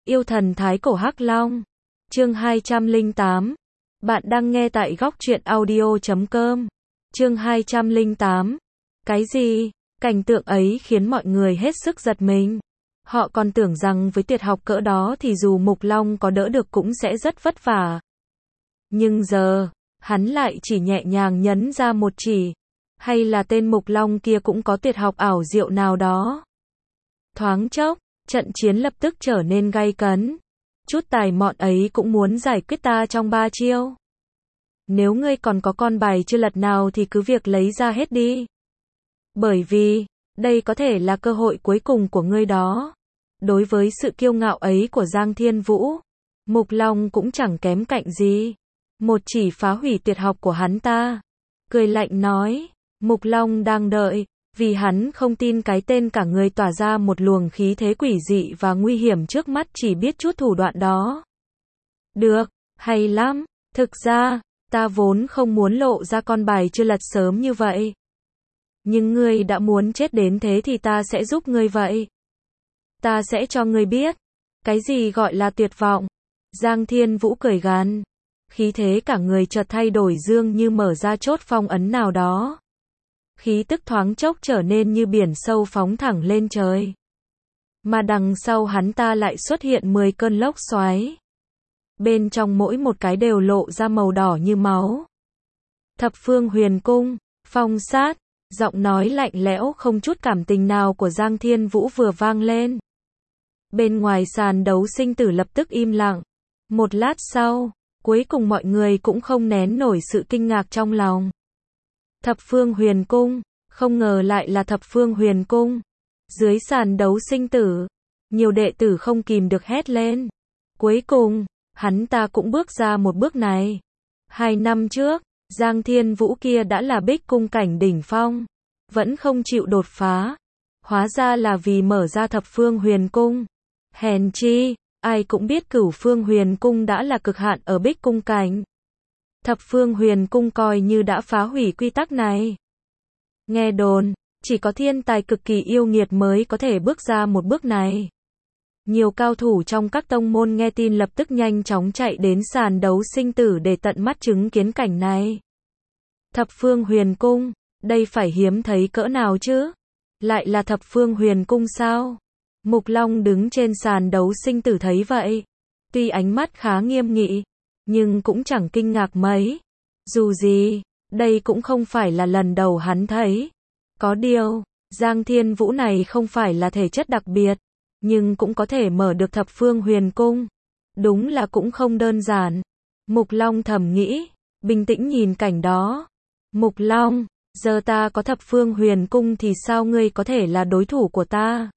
yêu thần thái cổ Hắc Long. Chương 208. Bạn đang nghe tại góc truyện audio.com. Chương 208. Cái gì? Cảnh tượng ấy khiến mọi người hết sức giật mình. Họ còn tưởng rằng với tuyệt học cỡ đó thì dù Mục Long có đỡ được cũng sẽ rất vất vả. Nhưng giờ, hắn lại chỉ nhẹ nhàng nhấn ra một chỉ. Hay là tên Mục Long kia cũng có tuyệt học ảo diệu nào đó? Thoáng chốc, trận chiến lập tức trở nên gay cấn. Chút tài mọn ấy cũng muốn giải quyết ta trong 3 chiêu. Nếu ngươi còn có con bài chưa lật nào thì cứ việc lấy ra hết đi. Bởi vì, đây có thể là cơ hội cuối cùng của ngươi đó. Đối với sự kiêu ngạo ấy của Giang Thiên Vũ, Mục Long cũng chẳng kém cạnh gì. Một chỉ phá hủy tuyệt học của hắn ta. Cười lạnh nói, Mục Long đang đợi, vì hắn không tin cái tên cả người tỏa ra một luồng khí thế quỷ dị và nguy hiểm trước mắt chỉ biết chút thủ đoạn đó. Được, hay lắm, thực ra, ta vốn không muốn lộ ra con bài chưa lật sớm như vậy. Nhưng ngươi đã muốn chết đến thế thì ta sẽ giúp ngươi vậy. Ta sẽ cho ngươi biết, cái gì gọi là tuyệt vọng. Giang Thiên Vũ cười gằn, khí thế cả người chợt thay đổi dương như mở ra chốt phong ấn nào đó. Khí tức thoáng chốc trở nên như biển sâu phóng thẳng lên trời. Mà đằng sau hắn ta lại xuất hiện 10 cơn lốc xoáy. Bên trong mỗi một cái đều lộ ra màu đỏ như máu. Thập Phương Huyền Cung, phong sát, giọng nói lạnh lẽo không chút cảm tình nào của Giang Thiên Vũ vừa vang lên. Bên ngoài sàn đấu sinh tử lập tức im lặng. Một lát sau, cuối cùng mọi người cũng không nén nổi sự kinh ngạc trong lòng. Thập Phương Huyền Cung, không ngờ lại là Thập Phương Huyền Cung. Dưới sàn đấu sinh tử, nhiều đệ tử không kìm được hét lên. Cuối cùng, hắn ta cũng bước ra một bước này. 2 năm trước, Giang Thiên Vũ kia đã là bích cung cảnh đỉnh phong, vẫn không chịu đột phá. Hóa ra là vì mở ra Thập Phương Huyền Cung. Hèn chi, ai cũng biết Cửu Phương Huyền Cung đã là cực hạn ở bích cung cảnh. Thập Phương Huyền Cung coi như đã phá hủy quy tắc này. Nghe đồn, chỉ có thiên tài cực kỳ yêu nghiệt mới có thể bước ra một bước này. Nhiều cao thủ trong các tông môn nghe tin lập tức nhanh chóng chạy đến sàn đấu sinh tử để tận mắt chứng kiến cảnh này. Thập Phương Huyền Cung, đây phải hiếm thấy cỡ nào chứ? Lại là Thập Phương Huyền Cung sao? Mục Long đứng trên sàn đấu sinh tử thấy vậy. Tuy ánh mắt khá nghiêm nghị, nhưng cũng chẳng kinh ngạc mấy. Dù gì, đây cũng không phải là lần đầu hắn thấy. Có điều, Giang Thiên Vũ này không phải là thể chất đặc biệt, nhưng cũng có thể mở được Thập Phương Huyền Cung. Đúng là cũng không đơn giản. Mục Long thầm nghĩ, bình tĩnh nhìn cảnh đó. Mục Long, giờ ta có Thập Phương Huyền Cung thì sao ngươi có thể là đối thủ của ta?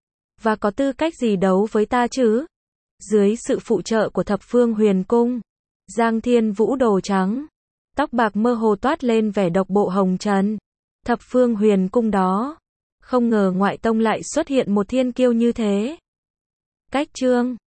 Và có tư cách gì đấu với ta chứ? Dưới sự phụ trợ của Thập Phương Huyền Cung, Giang Thiên Vũ đồ trắng, tóc bạc mơ hồ toát lên vẻ độc bộ hồng trần. Thập Phương Huyền Cung đó, không ngờ ngoại tông lại xuất hiện một thiên kiêu như thế. Cách chương